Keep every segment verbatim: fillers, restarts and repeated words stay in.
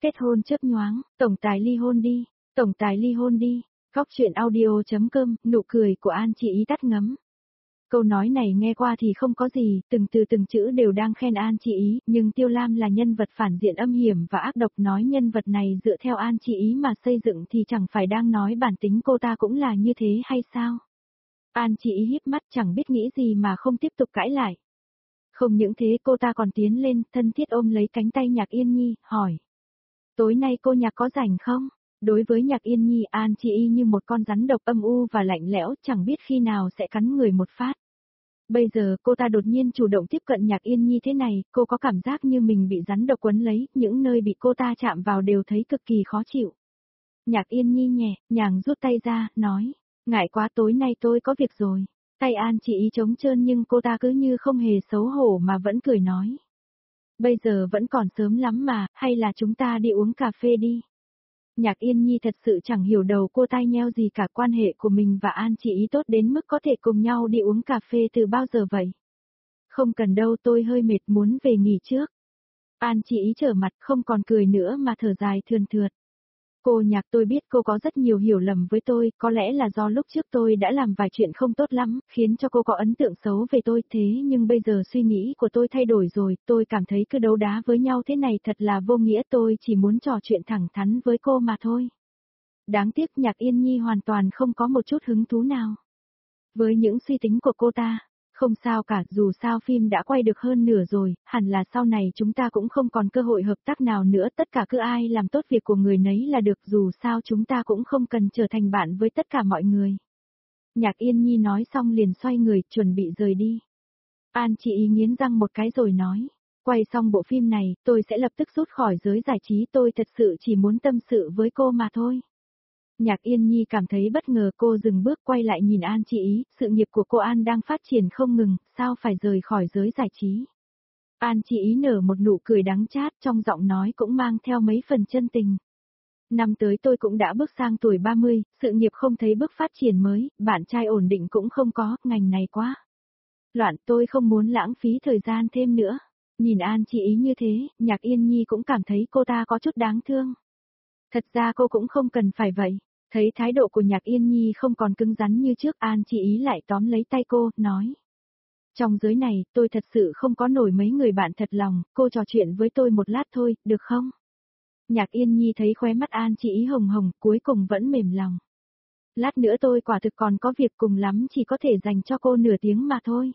Kết hôn chớp nhoáng, tổng tài ly hôn đi, tổng tài ly hôn đi. Góc chuyện audio.com, nụ cười của An Chị Ý tắt ngấm. Câu nói này nghe qua thì không có gì, từng từ từng chữ đều đang khen An Chị Ý, nhưng Tiêu Lam là nhân vật phản diện âm hiểm và ác độc, nói nhân vật này dựa theo An Chị Ý mà xây dựng thì chẳng phải đang nói bản tính cô ta cũng là như thế hay sao? An Chị Ý híp mắt chẳng biết nghĩ gì mà không tiếp tục cãi lại. Không những thế cô ta còn tiến lên, thân thiết ôm lấy cánh tay Nhạc Yên Nhi, hỏi. Tối nay cô Nhạc có rảnh không? Đối với Nhạc Yên Nhi, An Chị Ý như một con rắn độc âm u và lạnh lẽo, chẳng biết khi nào sẽ cắn người một phát. Bây giờ cô ta đột nhiên chủ động tiếp cận Nhạc Yên Nhi thế này, cô có cảm giác như mình bị rắn độc quấn lấy, những nơi bị cô ta chạm vào đều thấy cực kỳ khó chịu. Nhạc Yên Nhi nhẹ, nhàng rút tay ra, nói, ngại quá tối nay tôi có việc rồi. Tay An Chị Ý trống trơn nhưng cô ta cứ như không hề xấu hổ mà vẫn cười nói. Bây giờ vẫn còn sớm lắm mà, hay là chúng ta đi uống cà phê đi. Nhạc Yên Nhi thật sự chẳng hiểu đầu cô tai nheo gì cả, quan hệ của mình và An Chị Ý tốt đến mức có thể cùng nhau đi uống cà phê từ bao giờ vậy? Không cần đâu, tôi hơi mệt muốn về nghỉ trước. An Chị Ý trở mặt không còn cười nữa mà thở dài thườn thượt. Cô Nhạc, tôi biết cô có rất nhiều hiểu lầm với tôi, có lẽ là do lúc trước tôi đã làm vài chuyện không tốt lắm, khiến cho cô có ấn tượng xấu về tôi, thế nhưng bây giờ suy nghĩ của tôi thay đổi rồi, tôi cảm thấy cứ đấu đá với nhau thế này thật là vô nghĩa, tôi chỉ muốn trò chuyện thẳng thắn với cô mà thôi. Đáng tiếc Nhạc Yên Nhi hoàn toàn không có một chút hứng thú nào với những suy tính của cô ta. Không sao cả, dù sao phim đã quay được hơn nửa rồi, hẳn là sau này chúng ta cũng không còn cơ hội hợp tác nào nữa, tất cả cứ ai làm tốt việc của người nấy là được, dù sao chúng ta cũng không cần trở thành bạn với tất cả mọi người. Nhạc Yên Nhi nói xong liền xoay người, chuẩn bị rời đi. An Chị Ý nghiến răng một cái rồi nói, quay xong bộ phim này, tôi sẽ lập tức rút khỏi giới giải trí, tôi thật sự chỉ muốn tâm sự với cô mà thôi. Nhạc Yên Nhi cảm thấy bất ngờ, cô dừng bước quay lại nhìn An Chị Ý, sự nghiệp của cô An đang phát triển không ngừng, sao phải rời khỏi giới giải trí. An Chị Ý nở một nụ cười đắng chát, trong giọng nói cũng mang theo mấy phần chân tình. Năm tới tôi cũng đã bước sang tuổi ba mươi, sự nghiệp không thấy bước phát triển mới, bạn trai ổn định cũng không có, ngành này quá loạn, tôi không muốn lãng phí thời gian thêm nữa. Nhìn An Chị Ý như thế, Nhạc Yên Nhi cũng cảm thấy cô ta có chút đáng thương. Thật ra cô cũng không cần phải vậy. Thấy thái độ của Nhạc Yên Nhi không còn cứng rắn như trước, An Chị Ý lại tóm lấy tay cô, nói. Trong giới này, tôi thật sự không có nổi mấy người bạn thật lòng, cô trò chuyện với tôi một lát thôi, được không? Nhạc Yên Nhi thấy khóe mắt An Chị Ý hồng hồng, cuối cùng vẫn mềm lòng. Lát nữa tôi quả thực còn có việc, cùng lắm chỉ có thể dành cho cô nửa tiếng mà thôi.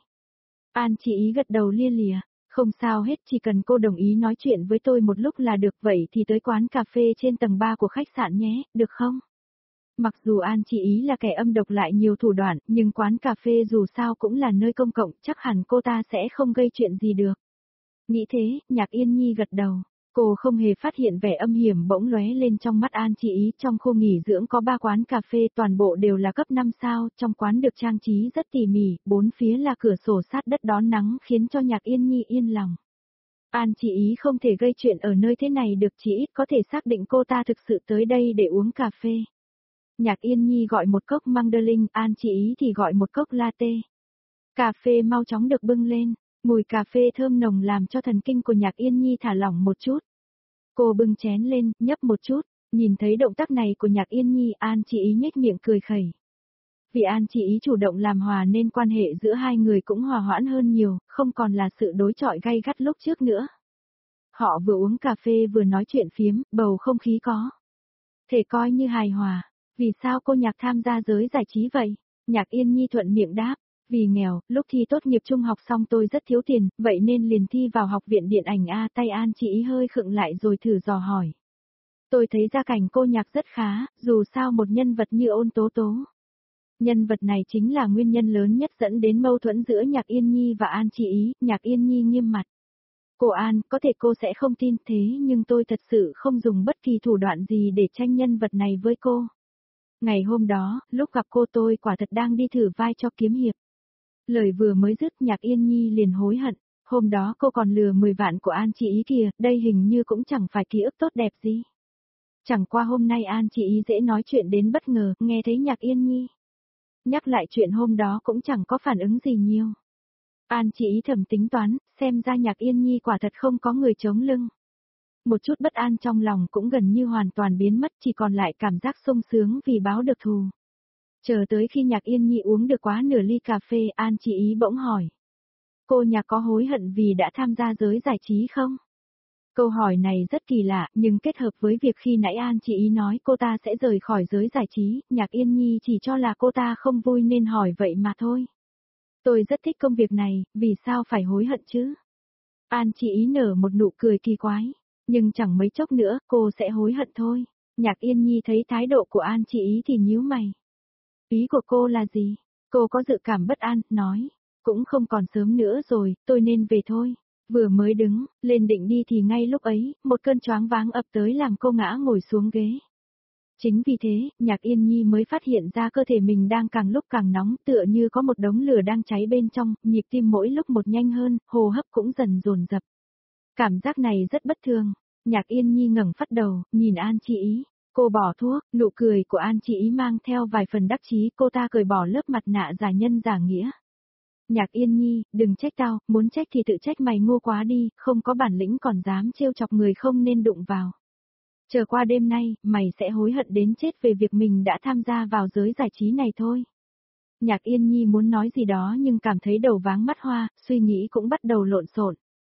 An Chị Ý gật đầu lia lịa. Không sao hết, chỉ cần cô đồng ý nói chuyện với tôi một lúc là được, vậy thì tới quán cà phê trên tầng ba của khách sạn nhé, được không? Mặc dù An Chị Ý là kẻ âm độc lại nhiều thủ đoạn, nhưng quán cà phê dù sao cũng là nơi công cộng, chắc hẳn cô ta sẽ không gây chuyện gì được. Nghĩ thế, Nhạc Yên Nhi gật đầu. Cô không hề phát hiện vẻ âm hiểm bỗng lóe lên trong mắt An Chị Ý. Trong khu nghỉ dưỡng có ba quán cà phê, toàn bộ đều là cấp năm sao, trong quán được trang trí rất tỉ mỉ, bốn phía là cửa sổ sát đất đón nắng khiến cho Nhạc Yên Nhi yên lòng. An Chị Ý không thể gây chuyện ở nơi thế này được, chỉ ít có thể xác định cô ta thực sự tới đây để uống cà phê. Nhạc Yên Nhi gọi một cốc Mandarin, An Chị Ý thì gọi một cốc latte. Cà phê mau chóng được bưng lên, mùi cà phê thơm nồng làm cho thần kinh của Nhạc Yên Nhi thả lỏng một chút. Cô bưng chén lên, nhấp một chút, nhìn thấy động tác này của Nhạc Yên Nhi, An Chị Ý nhếch miệng cười khẩy. Vì An Chị Ý chủ động làm hòa nên quan hệ giữa hai người cũng hòa hoãn hơn nhiều, không còn là sự đối chọi gay gắt lúc trước nữa. Họ vừa uống cà phê vừa nói chuyện phiếm, bầu không khí có thể coi như hài hòa. Vì sao cô Nhạc tham gia giới giải trí vậy? Nhạc Yên Nhi thuận miệng đáp. Vì nghèo, lúc thi tốt nghiệp trung học xong tôi rất thiếu tiền, vậy nên liền thi vào học viện điện ảnh A. Tay An Chị Ý hơi khựng lại rồi thử dò hỏi. Tôi thấy gia cảnh cô Nhạc rất khá, dù sao một nhân vật như Ôn Tố Tố. Nhân vật này chính là nguyên nhân lớn nhất dẫn đến mâu thuẫn giữa Nhạc Yên Nhi và An Chị Ý. Nhạc Yên Nhi nghiêm mặt. Cô An, có thể cô sẽ không tin thế nhưng tôi thật sự không dùng bất kỳ thủ đoạn gì để tranh nhân vật này với cô. Ngày hôm đó, lúc gặp cô tôi quả thật đang đi thử vai cho kiếm hiệp. Lời vừa mới dứt Nhạc Yên Nhi liền hối hận, hôm đó cô còn lừa mười vạn của An Chị Ý kìa, đây hình như cũng chẳng phải ký ức tốt đẹp gì. Chẳng qua hôm nay An Chị Ý dễ nói chuyện đến bất ngờ, nghe thấy Nhạc Yên Nhi nhắc lại chuyện hôm đó cũng chẳng có phản ứng gì nhiều. An Chị Ý thầm tính toán, xem ra Nhạc Yên Nhi quả thật không có người chống lưng. Một chút bất an trong lòng cũng gần như hoàn toàn biến mất, chỉ còn lại cảm giác sung sướng vì báo được thù. Chờ tới khi Nhạc Yên Nhi uống được quá nửa ly cà phê, An Chị Ý bỗng hỏi. Cô Nhạc có hối hận vì đã tham gia giới giải trí không? Câu hỏi này rất kỳ lạ, nhưng kết hợp với việc khi nãy An Chị Ý nói cô ta sẽ rời khỏi giới giải trí, Nhạc Yên Nhi chỉ cho là cô ta không vui nên hỏi vậy mà thôi. Tôi rất thích công việc này, vì sao phải hối hận chứ? An Chị Ý nở một nụ cười kỳ quái, nhưng chẳng mấy chốc nữa cô sẽ hối hận thôi. Nhạc Yên Nhi thấy thái độ của An Chị Ý thì nhíu mày. Ý của cô là gì? Cô có dự cảm bất an, nói. Cũng không còn sớm nữa rồi, tôi nên về thôi. Vừa mới đứng, lên định đi thì ngay lúc ấy, một cơn choáng váng ập tới làm cô ngã ngồi xuống ghế. Chính vì thế, Nhạc Yên Nhi mới phát hiện ra cơ thể mình đang càng lúc càng nóng, tựa như có một đống lửa đang cháy bên trong, nhịp tim mỗi lúc một nhanh hơn, hô hấp cũng dần dồn dập. Cảm giác này rất bất thường. Nhạc Yên Nhi ngẩng phát đầu, nhìn An Chị Ý. Cô bỏ thuốc, nụ cười của An Chị Ý mang theo vài phần đắc chí, cô ta cởi bỏ lớp mặt nạ giả nhân giả nghĩa. Nhạc Yên Nhi, đừng trách tao, muốn trách thì tự trách mày ngu quá đi, không có bản lĩnh còn dám trêu chọc người không nên đụng vào. Chờ qua đêm nay, mày sẽ hối hận đến chết về việc mình đã tham gia vào giới giải trí này thôi. Nhạc Yên Nhi muốn nói gì đó nhưng cảm thấy đầu váng mắt hoa, suy nghĩ cũng bắt đầu lộn xộn.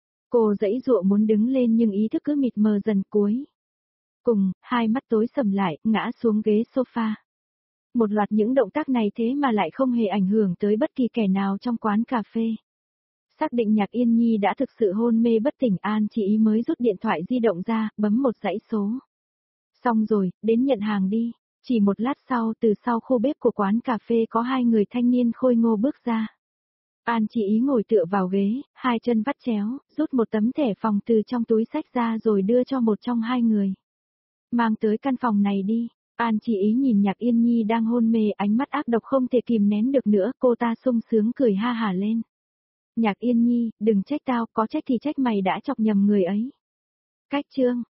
Cô giãy giụa muốn đứng lên nhưng ý thức cứ mịt mờ dần cuối. Cùng, hai mắt tối sầm lại, ngã xuống ghế sofa. Một loạt những động tác này thế mà lại không hề ảnh hưởng tới bất kỳ kẻ nào trong quán cà phê. Xác định Nhạc Yên Nhi đã thực sự hôn mê bất tỉnh, An Chị Ý mới rút điện thoại di động ra, bấm một dãy số. Xong rồi, đến nhận hàng đi. Chỉ một lát sau, từ sau khu bếp của quán cà phê có hai người thanh niên khôi ngô bước ra. An Chị Ý ngồi tựa vào ghế, hai chân vắt chéo, rút một tấm thẻ phòng từ trong túi xách ra rồi đưa cho một trong hai người. Mang tới căn phòng này đi. An Chị Ý nhìn Nhạc Yên Nhi đang hôn mê, ánh mắt ác độc không thể kìm nén được nữa, cô ta sung sướng cười ha hả lên. Nhạc Yên Nhi, đừng trách tao, có trách thì trách mày đã chọc nhầm người ấy. Cách chương